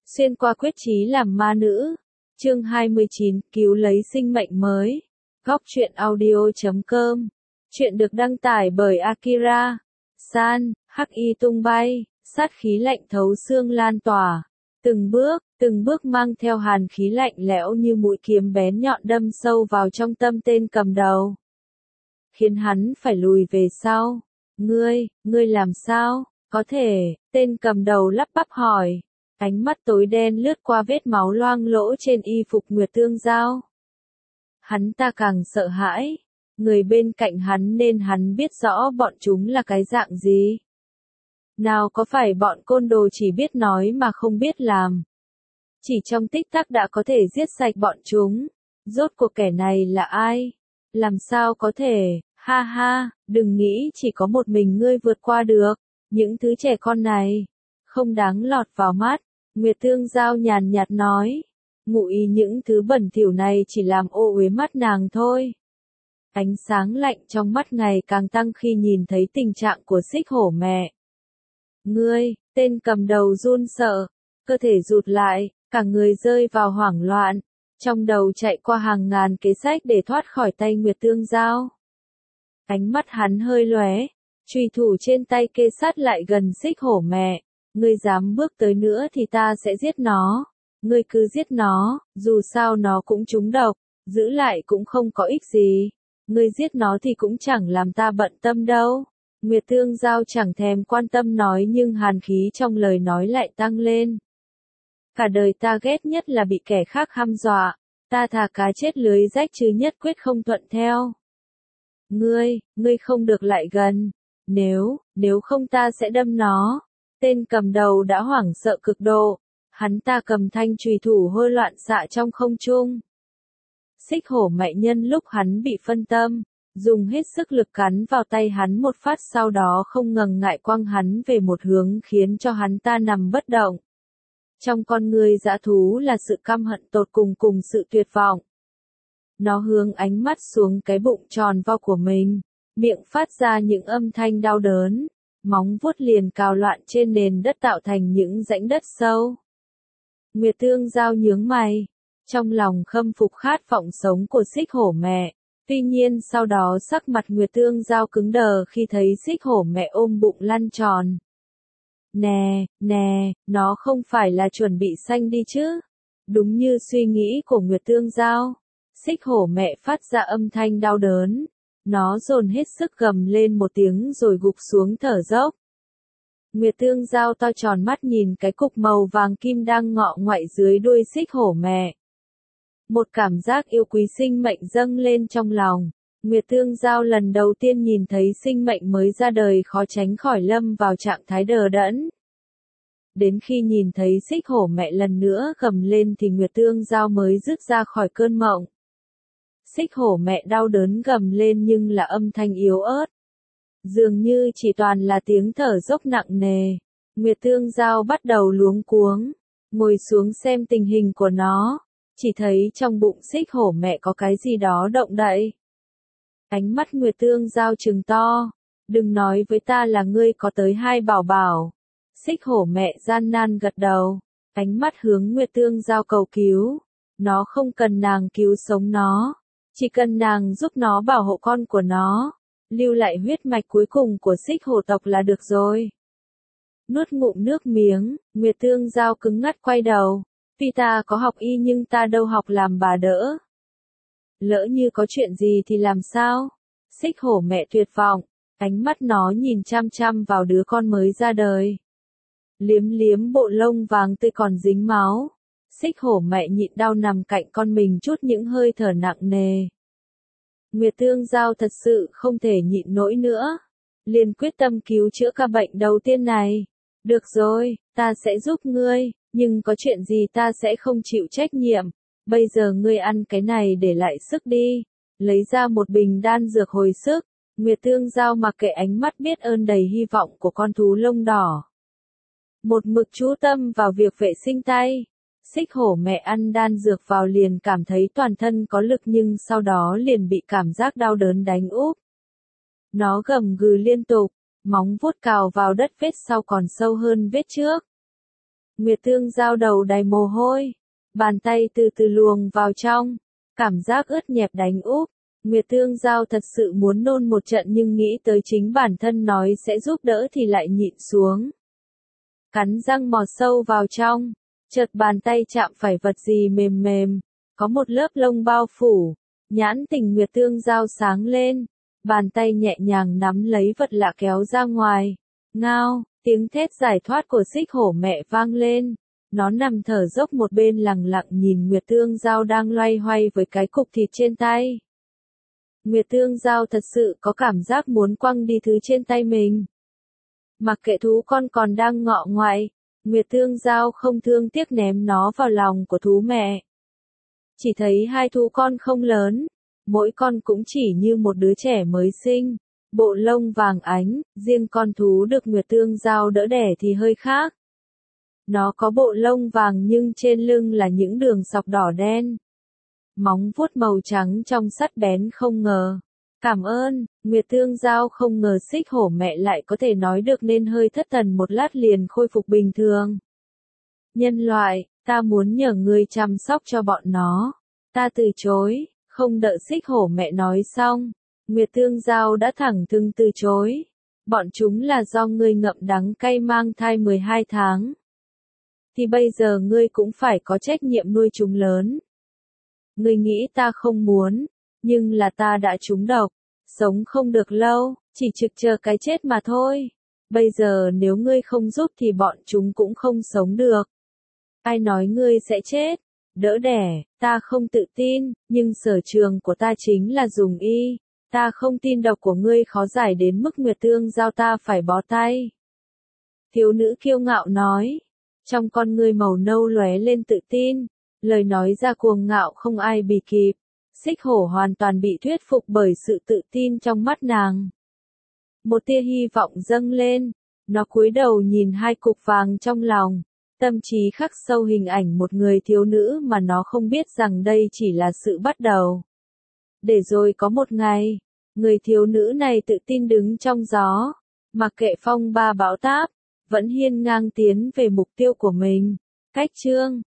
Xuyên qua quyết chí làm ma nữ. Chương 29, cứu lấy sinh mệnh mới. Góc truyện audio.com. Chuyện được đăng tải bởi Akira. San, hắc y tung bay, sát khí lạnh thấu xương lan tỏa. Từng bước mang theo hàn khí lạnh lẽo như mũi kiếm bén nhọn đâm sâu vào trong tâm tên cầm đầu. Khiến hắn phải lùi về sau. Ngươi làm sao? Có thể, tên cầm đầu lắp bắp hỏi. Ánh mắt tối đen lướt qua vết máu loang lỗ trên y phục Nguyệt Tương Giao. Hắn ta càng sợ hãi. Người bên cạnh hắn nên hắn biết rõ bọn chúng là cái dạng gì. Nào có phải bọn côn đồ chỉ biết nói mà không biết làm. Chỉ trong tích tắc đã có thể giết sạch bọn chúng. Rốt cuộc kẻ này là ai? Làm sao có thể? Ha ha, đừng nghĩ chỉ có một mình ngươi vượt qua được. Những thứ trẻ con này không đáng lọt vào mắt. Nguyệt Tương Giao nhàn nhạt nói. Ngụ ý những thứ bẩn thỉu này chỉ làm ô uế mắt nàng thôi. Ánh sáng lạnh trong mắt ngày càng tăng khi nhìn thấy tình trạng của Xích Hổ mẹ. Ngươi, tên cầm đầu run sợ, cơ thể rụt lại, cả người rơi vào hoảng loạn. Trong đầu chạy qua hàng ngàn kế sách để thoát khỏi tay Nguyệt Tương Giao. Ánh mắt hắn hơi lóe, chùy thủ trên tay kê sát lại gần Xích Hổ mẹ. Ngươi dám bước tới nữa thì ta sẽ giết nó. Ngươi cứ giết nó, dù sao nó cũng trúng độc, giữ lại cũng không có ích gì. Ngươi giết nó thì cũng chẳng làm ta bận tâm đâu. Nguyệt Tương Giao chẳng thèm quan tâm nói nhưng hàn khí trong lời nói lại tăng lên. Cả đời ta ghét nhất là bị kẻ khác hăm dọa. Ta thà cá chết lưới rách chứ nhất quyết không thuận theo. Ngươi không được lại gần. Nếu không ta sẽ đâm nó. Tên cầm đầu đã hoảng sợ cực độ. Hắn ta cầm thanh chùy thủ hôi loạn xạ trong không trung. Xích Hổ mẹ nhân lúc hắn bị phân tâm, dùng hết sức lực cắn vào tay hắn một phát, sau đó không ngần ngại quăng hắn về một hướng khiến cho hắn ta nằm bất động. Trong con người dã thú là sự căm hận tột cùng cùng sự tuyệt vọng. Nó hướng ánh mắt xuống cái bụng tròn vo của mình, miệng phát ra những âm thanh đau đớn, móng vuốt liền cào loạn trên nền đất tạo thành những rãnh đất sâu. Nguyệt Tương Giao nhướng mày, trong lòng khâm phục khát vọng sống của Xích Hổ mẹ. Tuy nhiên sau đó sắc mặt Nguyệt Tương Giao cứng đờ khi thấy Xích Hổ mẹ ôm bụng lăn tròn. Nè, nó không phải là chuẩn bị sanh đi chứ? Đúng như suy nghĩ của Nguyệt Tương Giao, Xích Hổ mẹ phát ra âm thanh đau đớn. Nó dồn hết sức gầm lên một tiếng rồi gục xuống thở dốc. Nguyệt Tương Giao to tròn mắt nhìn cái cục màu vàng kim đang ngọ ngoại dưới đuôi Xích Hổ mẹ. Một cảm giác yêu quý sinh mệnh dâng lên trong lòng. Nguyệt Tương Giao lần đầu tiên nhìn thấy sinh mệnh mới ra đời khó tránh khỏi lâm vào trạng thái đờ đẫn. Đến khi nhìn thấy Xích Hổ mẹ lần nữa gầm lên thì Nguyệt Tương Giao mới dứt ra khỏi cơn mộng. Xích Hổ mẹ đau đớn gầm lên nhưng là âm thanh yếu ớt. Dường như chỉ toàn là tiếng thở dốc nặng nề. Nguyệt Tương Giao bắt đầu luống cuống, ngồi xuống xem tình hình của nó. Chỉ thấy trong bụng Xích Hổ mẹ có cái gì đó động đậy. Ánh mắt Nguyệt Tương Giao trừng to. Đừng nói với ta là ngươi có tới 2 bảo bảo. Xích Hổ mẹ gian nan gật đầu. Ánh mắt hướng Nguyệt Tương Giao cầu cứu. Nó không cần nàng cứu sống nó. Chỉ cần nàng giúp nó bảo hộ con của nó. Lưu lại huyết mạch cuối cùng của Xích Hổ tộc là được rồi. Nuốt ngụm nước miếng, Nguyệt Tương Giao cứng ngắt quay đầu. Tuy ta có học y nhưng ta đâu học làm bà đỡ. Lỡ như có chuyện gì thì làm sao? Xích Hổ mẹ tuyệt vọng, ánh mắt nó nhìn chăm chăm vào đứa con mới ra đời. Liếm bộ lông vàng tươi còn dính máu. Xích Hổ mẹ nhịn đau nằm cạnh con mình chút những hơi thở nặng nề. Nguyệt Tương Giao thật sự không thể nhịn nổi nữa. Liền quyết tâm cứu chữa ca bệnh đầu tiên này. Được rồi, ta sẽ giúp ngươi. Nhưng có chuyện gì ta sẽ không chịu trách nhiệm. Bây giờ ngươi ăn cái này để lại sức đi. Lấy ra một bình đan dược hồi sức. Nguyệt Tương Giao mặc kệ ánh mắt biết ơn đầy hy vọng của con thú lông đỏ. Một mực chú tâm vào việc vệ sinh tay. Xích Hổ mẹ ăn đan dược vào liền cảm thấy toàn thân có lực nhưng sau đó liền bị cảm giác đau đớn đánh úp. Nó gầm gừ liên tục, móng vuốt cào vào đất vết sau còn sâu hơn vết trước. Nguyệt Tương Giao đầu đầy mồ hôi, bàn tay từ từ luồng vào trong, cảm giác ướt nhẹp đánh úp. Nguyệt Tương Giao thật sự muốn nôn một trận nhưng nghĩ tới chính bản thân nói sẽ giúp đỡ thì lại nhịn xuống. Cắn răng mò sâu vào trong, chợt bàn tay chạm phải vật gì mềm mềm, có một lớp lông bao phủ, nhãn tình Nguyệt Tương Giao sáng lên, bàn tay nhẹ nhàng nắm lấy vật lạ kéo ra ngoài. Ngao, tiếng thét giải thoát của Xích Hổ mẹ vang lên. Nó nằm thở dốc một bên lặng lặng nhìn Nguyệt Tương Giao đang loay hoay với cái cục thịt trên tay. Nguyệt Tương Giao thật sự có cảm giác muốn quăng đi thứ trên tay mình. Mặc kệ thú con còn đang ngọ ngoại, Nguyệt Tương Giao không thương tiếc ném nó vào lòng của thú mẹ. Chỉ thấy hai thú con không lớn, mỗi con cũng chỉ như một đứa trẻ mới sinh, bộ lông vàng ánh, riêng con thú được Nguyệt Tương Giao đỡ đẻ thì hơi khác. Nó có bộ lông vàng nhưng trên lưng là những đường sọc đỏ đen. Móng vuốt màu trắng trong sắt bén không ngờ. Cảm ơn, Nguyệt Tương Giao không ngờ Xích Hổ mẹ lại có thể nói được nên hơi thất thần một lát liền khôi phục bình thường. Nhân loại, ta muốn nhờ ngươi chăm sóc cho bọn nó. Ta từ chối, không đợi Xích Hổ mẹ nói xong. Nguyệt Tương Giao đã thẳng thừng từ chối. Bọn chúng là do ngươi ngậm đắng cay mang thai 12 tháng. Thì bây giờ ngươi cũng phải có trách nhiệm nuôi chúng lớn. Ngươi nghĩ ta không muốn, nhưng là ta đã trúng độc, sống không được lâu, chỉ trực chờ cái chết mà thôi. Bây giờ nếu ngươi không giúp thì bọn chúng cũng không sống được. Ai nói ngươi sẽ chết? Đỡ đẻ, ta không tự tin, nhưng sở trường của ta chính là dùng y. Ta không tin độc của ngươi khó giải đến mức Nguyệt Tương Giao ta phải bó tay. Thiếu nữ kiêu ngạo nói, trong con ngươi màu nâu lóe lên tự tin, lời nói ra cuồng ngạo không ai bì kịp. Xích Hổ hoàn toàn bị thuyết phục bởi sự tự tin trong mắt nàng. Một tia hy vọng dâng lên, nó cúi đầu nhìn hai cục vàng trong lòng, tâm trí khắc sâu hình ảnh một người thiếu nữ mà nó không biết rằng đây chỉ là sự bắt đầu. Để rồi có một ngày, người thiếu nữ này tự tin đứng trong gió, mặc kệ phong ba bão táp, vẫn hiên ngang tiến về mục tiêu của mình. Cách chương